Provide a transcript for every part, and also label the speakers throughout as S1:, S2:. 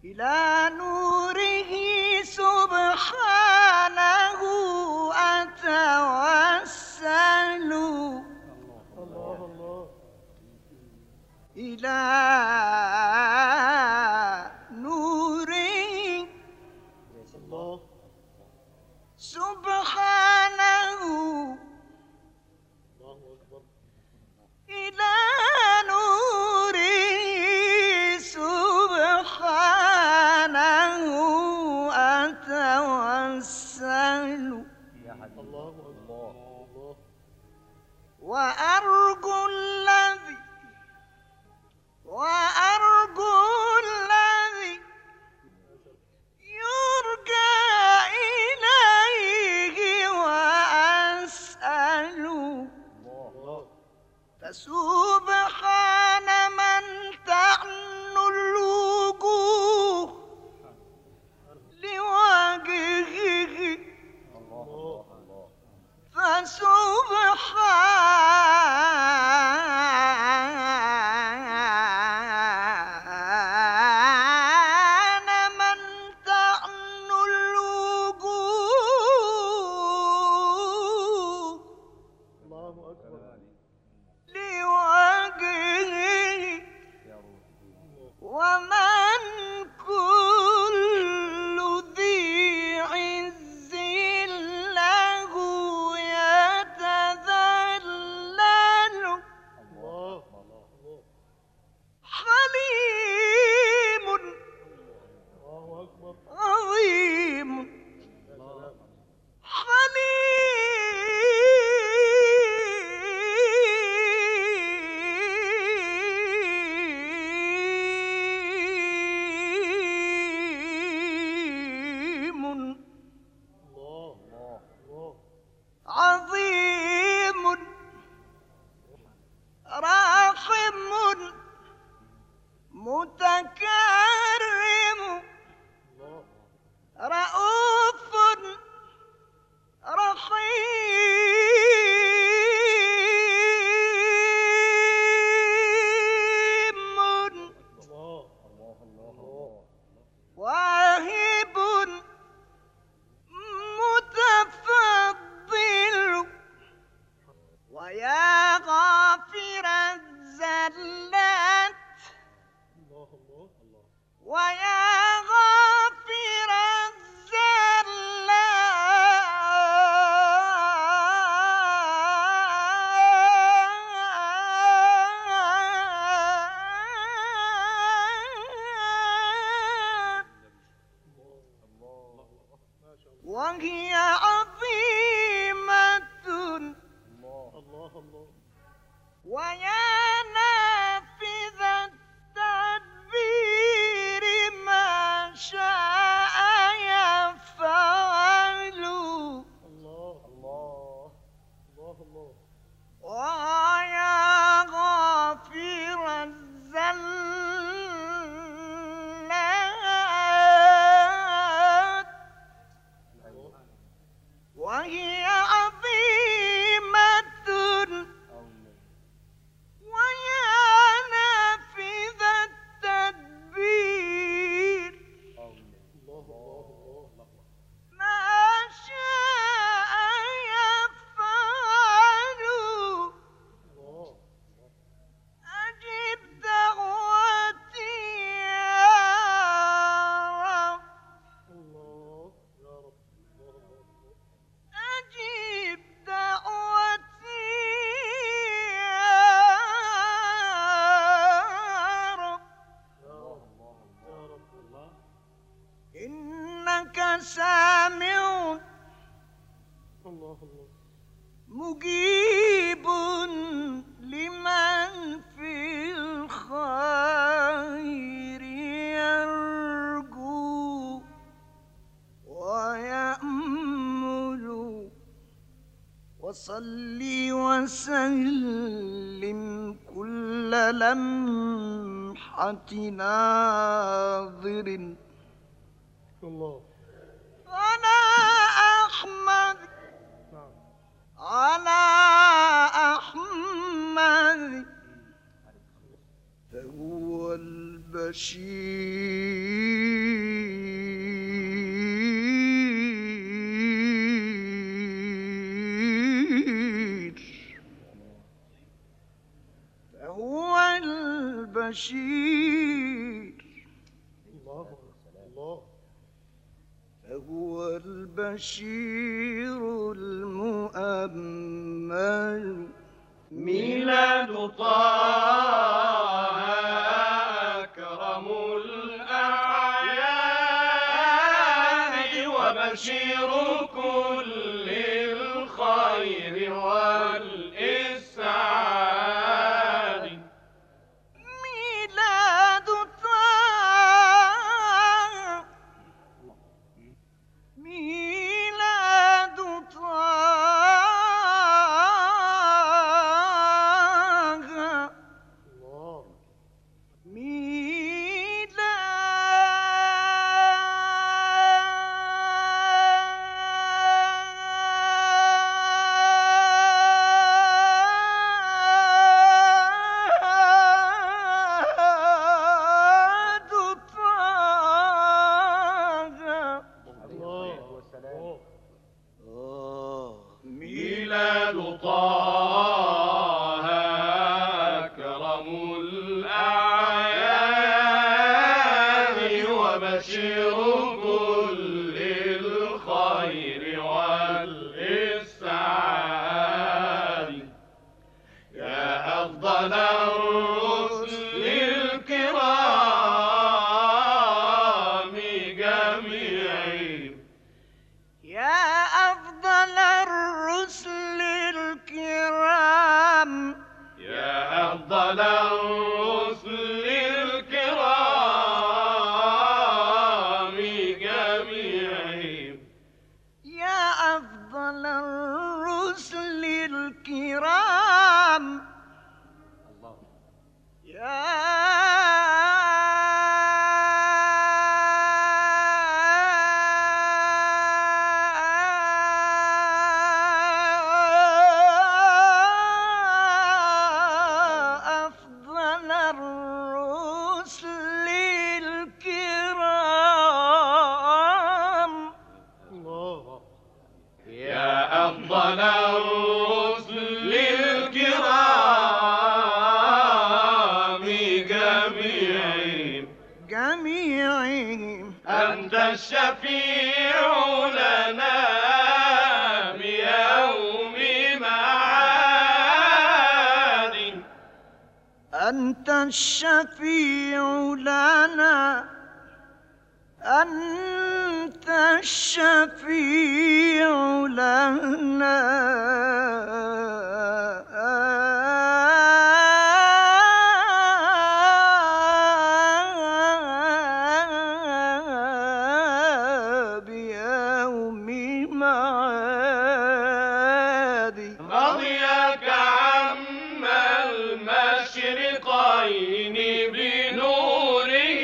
S1: إلى نوره سبحانه أتوسل، إلى نوره سبحانه، إلى نوره سبحانه أتوسل، وأرجو الذي يرجى إليه وأسأل، فسبحان من تعنو الوجوه لوجهه، فسبحان من تعنو الوجوه لوجهه، ومن كل ذي عز له يتذلل، حليم عظيم حليم عظيم راحم متكرم رؤوف رحيم، واهب متفضل، ويا غافر الزلات، ويا غافر الزلات، وهي عظيمة، ويا نافذ التدبير ما شاء يفعل، ويا غافر الزلات، وهي عظيمة، ويا نافذ التدبير ما شاء يفعل، أجب دعوتي يا رب، أجب دعوتي يا رب، إنك سامع مجيب لمن في الخير يرجو ويأمل، وصل وسلم كل لمحة ناظر على أحمد، على أحمد، فهو البشير البشير فهو البشير المؤمل
S2: ميلاد طه أكرم الأعياد وبشير كل الخير والإسعاد.
S1: ميلاد طه ميلاد طه
S2: ميلاد طه أكرم الأعياد وبشير كل الخير والإسعاد. يا أفضل الرسل الكرام جميعهم
S1: يا أفضل الرسل الكرام
S2: يا أفضل الرسل الكرام جميعهم
S1: يا أفضل الرسل الكرام أفضل الرسل الكرام
S2: يا أفضل الرسل الكرام
S1: جميعهم
S2: أنت الشفيع لنا بيوم معاد.
S1: أنت الشفيع لنا أنت الشفيع لنا بيوم معاد.
S2: رضيك عم المشرقين بنوره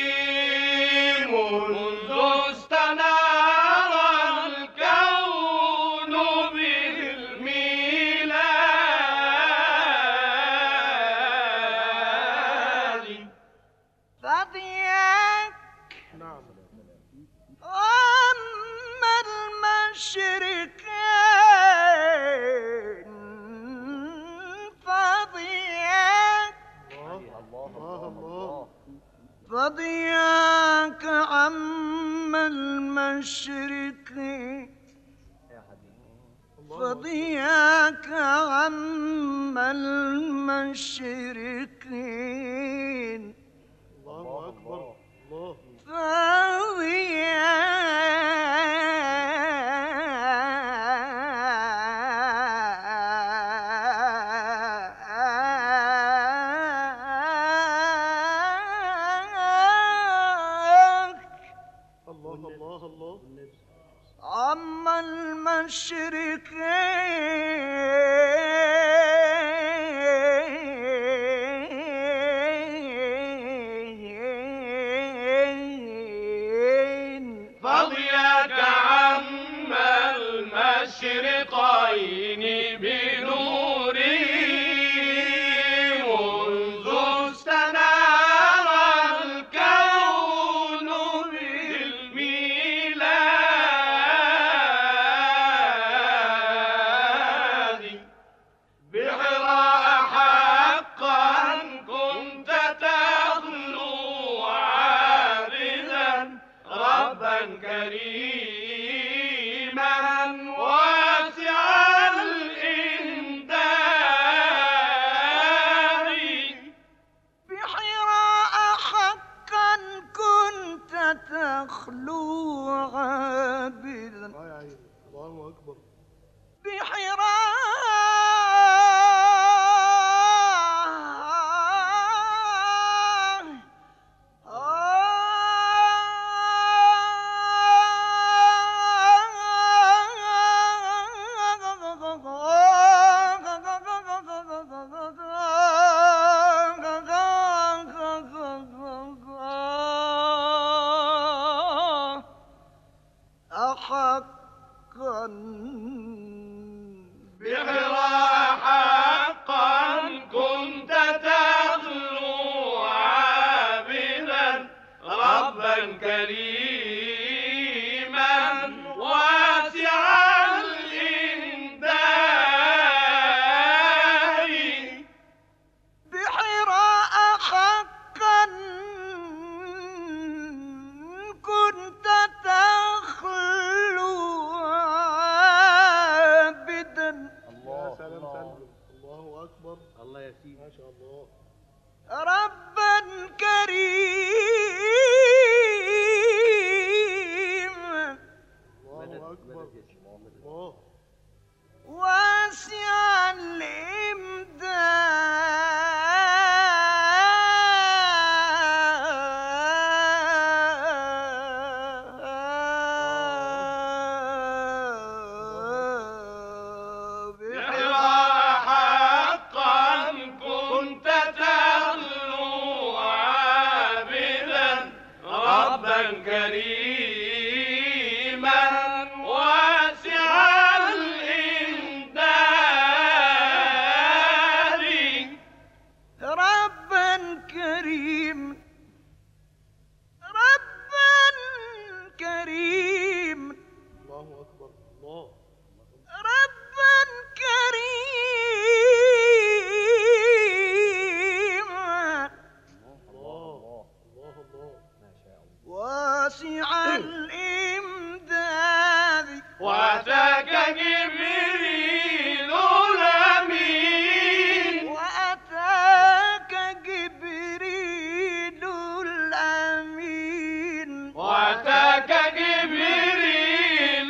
S2: منذ استنار الكون بالميلاد.
S1: فضياك أما المشرقين فضياك عم المشرقين فضياك عم المشرقين
S3: الله أكبر الله الله الله
S1: عم المشرقين
S2: فضياك عم المشرقين بنوره منذ استنار الكون بالميلاد.
S1: تخلو عابدا
S3: يا عيني الله أكبر
S1: أحقا
S2: بحراء حقا كنت تخلو عابدا ربا كريما واسع الإمداد
S1: بحراء حقا كنت تخلو عابدا
S3: يا سلام سلم الله أكبر
S4: الله يا سيدي
S3: ما شاء الله
S1: ربا كريما
S3: الله أكبر الله
S1: واسع الإمداد
S2: بحراء حقا كنت تخلو عابدا ربا كريما واسع الإمداد
S1: ربا كريم ربا كريم
S3: الله أكبر الله
S1: ربا كريما
S3: الله الله الله
S1: واسع الإمداد
S2: وأتاك جبريل الأمين
S1: وأتاك جبريل الأمين
S2: وأتاك جبريل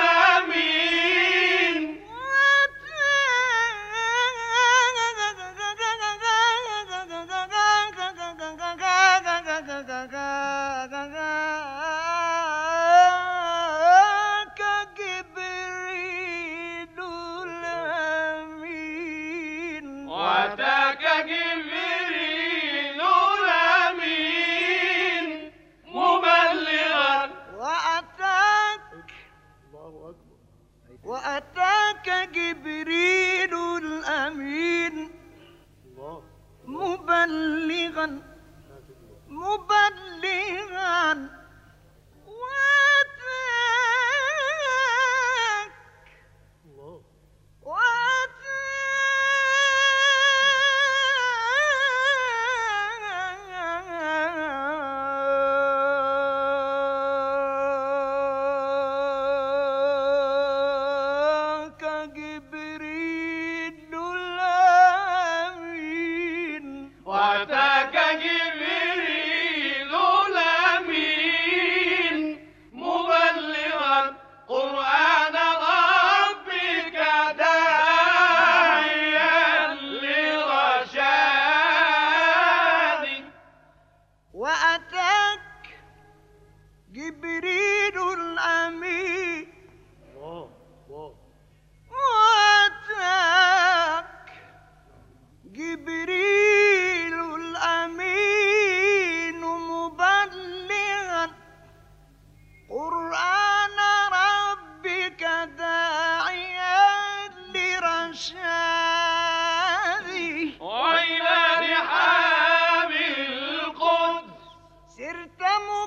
S2: الأمين وأتاك جبريل الأمين مبلغا
S3: الله أكبر
S1: وأتاك جبريل الأمين
S3: الله
S1: مبلغا
S3: ما في الله
S1: مبلغا وأتاك
S3: الله
S1: وأتاك جبريل الأمين
S2: وأتاك جبريل الأمين مبلغا قرآن ربك داعيا لرشاد
S1: وأتاك جبريل الأمين
S3: الله الله
S1: وأتاك جبريل الأمين مبلغا قرآن ربك داعيا لرشاد
S2: وإلى رحاب القدس
S1: سرت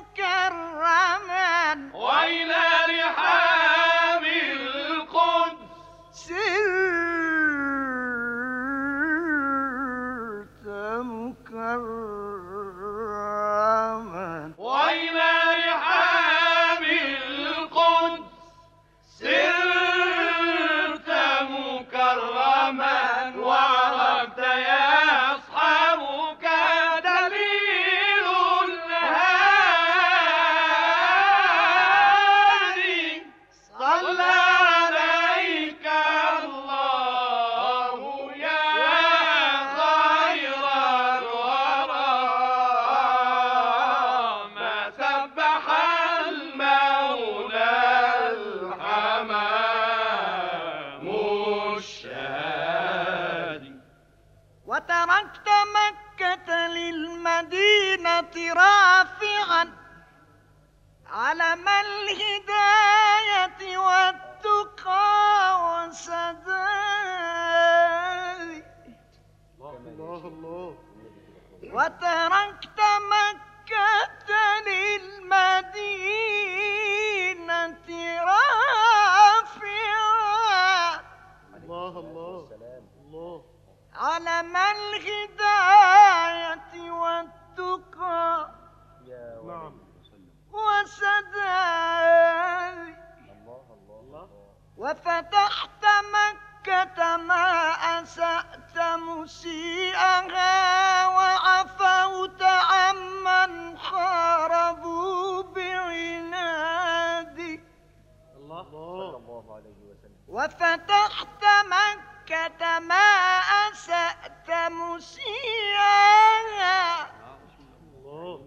S1: مكرما
S2: وإلى رحاب القدس
S1: سرت مكرما
S2: وإلى رحاب القدس سرت مكرما وعرفت يا أصحابك دليل الهادي
S1: علم الهداية والتقى والسداد
S3: الله الله
S1: وتركت مكة للمدينة رافعا
S3: الله الله الله
S1: علم الهداية والتقى
S3: نعم
S1: وسداد
S3: الله
S1: وفتحت مكة ما أسأت مسيئها وعفوت عمن خاربوا بعنادك
S3: الله
S1: وفتحت مكة ما أسأت مسيئها
S3: الله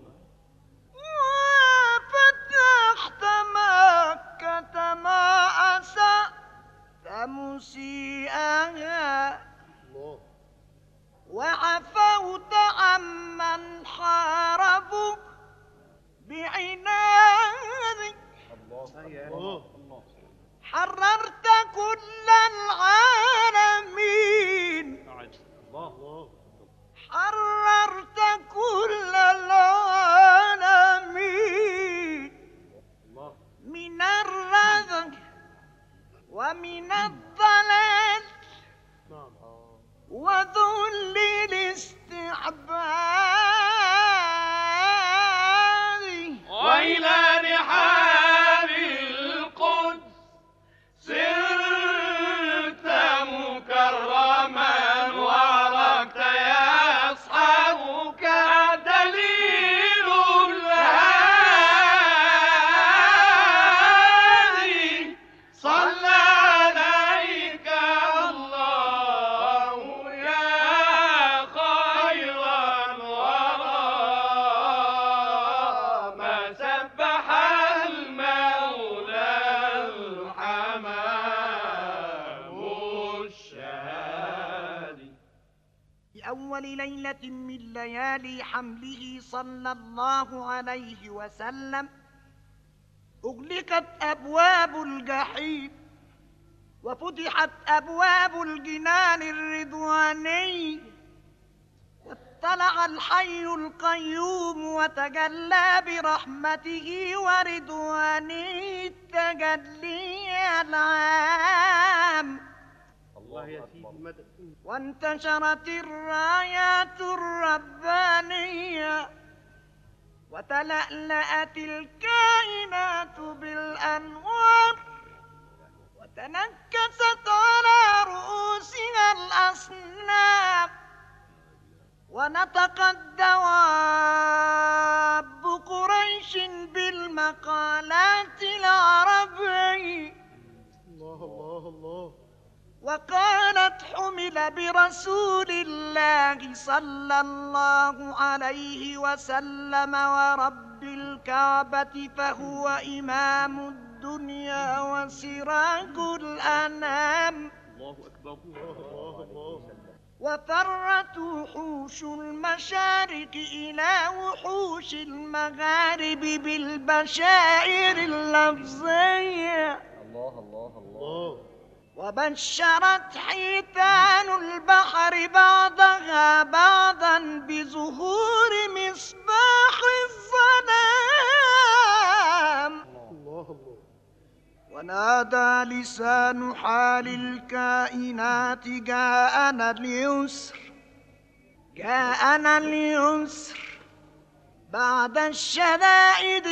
S1: وفتحت مكة ما أسأت مسيئها
S3: الله
S1: وعفوت عمن حاربوا بعنادك
S3: الله
S1: حررت كل العالمين
S3: الله
S1: حررت كل العالمين
S3: الله
S1: من الرذل ومن الضلال
S3: نعم
S1: وذل الاستعباد
S2: وإلى رحاب القدس سرت مكرما وعرفت يا أصحابك دليل الهادي صلى عليك الله يا خير الورى ما سبح المولى الحمام الشادي.
S1: في أول ليلة من ليالي حمله صلى الله عليه وسلم أغلقت أبواب الجحيم وفتحت أبواب الجنان الرضواني واطلع الحي القيوم وتجلى برحمته ورضوانه التجلي العام
S3: الله يا سيدي مدد
S1: وانتشرت الرايات الربانية وتلألأت الكائنات بالأنوار وتنكست على رؤوسها الأصنام ونطقت دواب قريش بالمقالات العربية
S3: الله الله
S1: وقالت حمل برسول الله صلى الله عليه وسلم ورب الكعبة فهو إمام الدنيا وسراج الأنام
S3: الله أكبر الله الله
S1: وفرت وحوش المشارق إلى وحوش المغارب بالبشائر اللفظية
S3: الله
S1: وبشرت حيتان البحر بعضها بعضا بظهور مصباح الظلام
S3: الله
S1: ونادى لسان حال الكائنات جاءنا اليسر جاءنا اليسر بعد الشدائد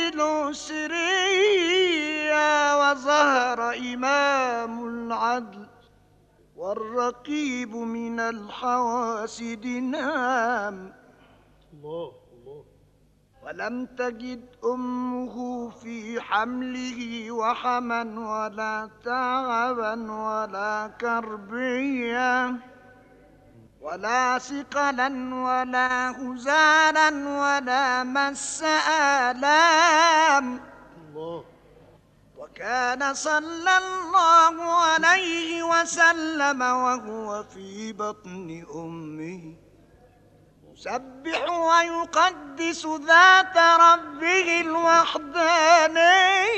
S1: العسرية وظهر إمام العدل والرقيب من الحواسد نام
S3: الله
S1: ولم تجد أمه في حمله وحما ولا تعبا ولا كربيا ولا ثقلا ولا هزالا ولا مس آلام
S3: الله
S1: وكان صلى الله عليه وسلم وهو في بطن أمه يسبح ويقدس ذات ربه الوحداني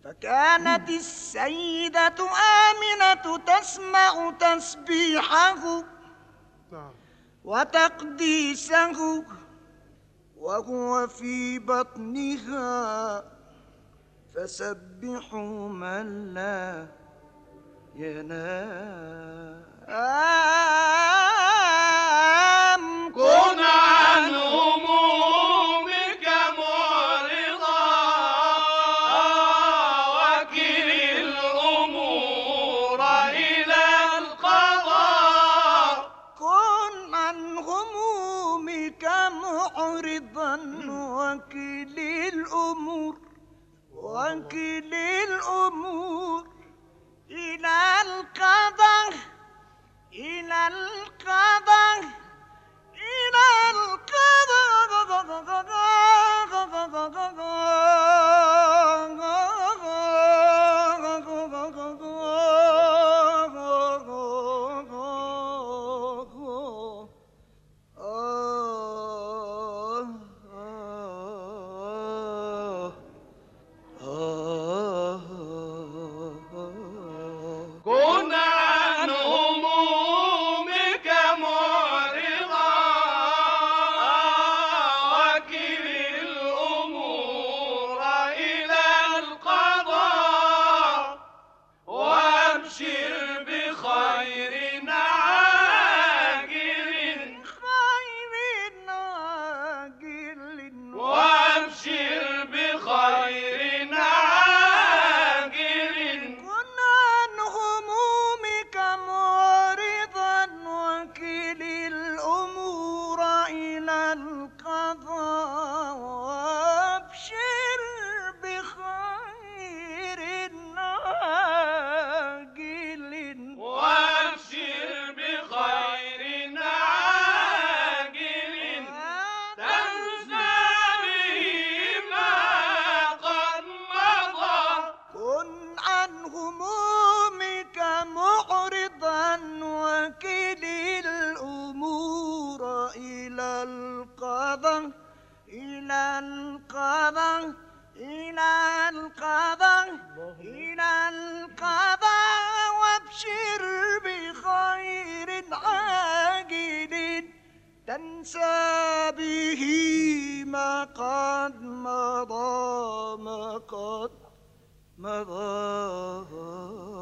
S1: فكانت السيدة آمنة تسمع تسبيحه
S3: نعم.
S1: وتقديسه وهو في بطنها، فسبحوا من لا ينام.
S2: كن عن همومك معرضا، وكل الأمور إلى القضاء.
S1: كن عن همومك معرضا، وكل الأمور إلى القضاء، إلى القضاء، إلى
S2: كن عن همومك معرضا، وكل الأمور إلى القضاء، وأبشر بخير عاجل، وأبشر بخير عاجل.
S1: كن عن همومك معرضا، وكل الأمور إلى القضاء، وابشر بخير عاجل،
S2: وابشر بخير عاجل، تنسى به ما قد مضى.
S1: كن عن همومك معرضا، وكل الأمور إلى القضاء، إلى القضاء، إلى القضاء، إلى القضاء، وابشر بخير عاجل تنسى به ما قد مضى، ما قد مضى.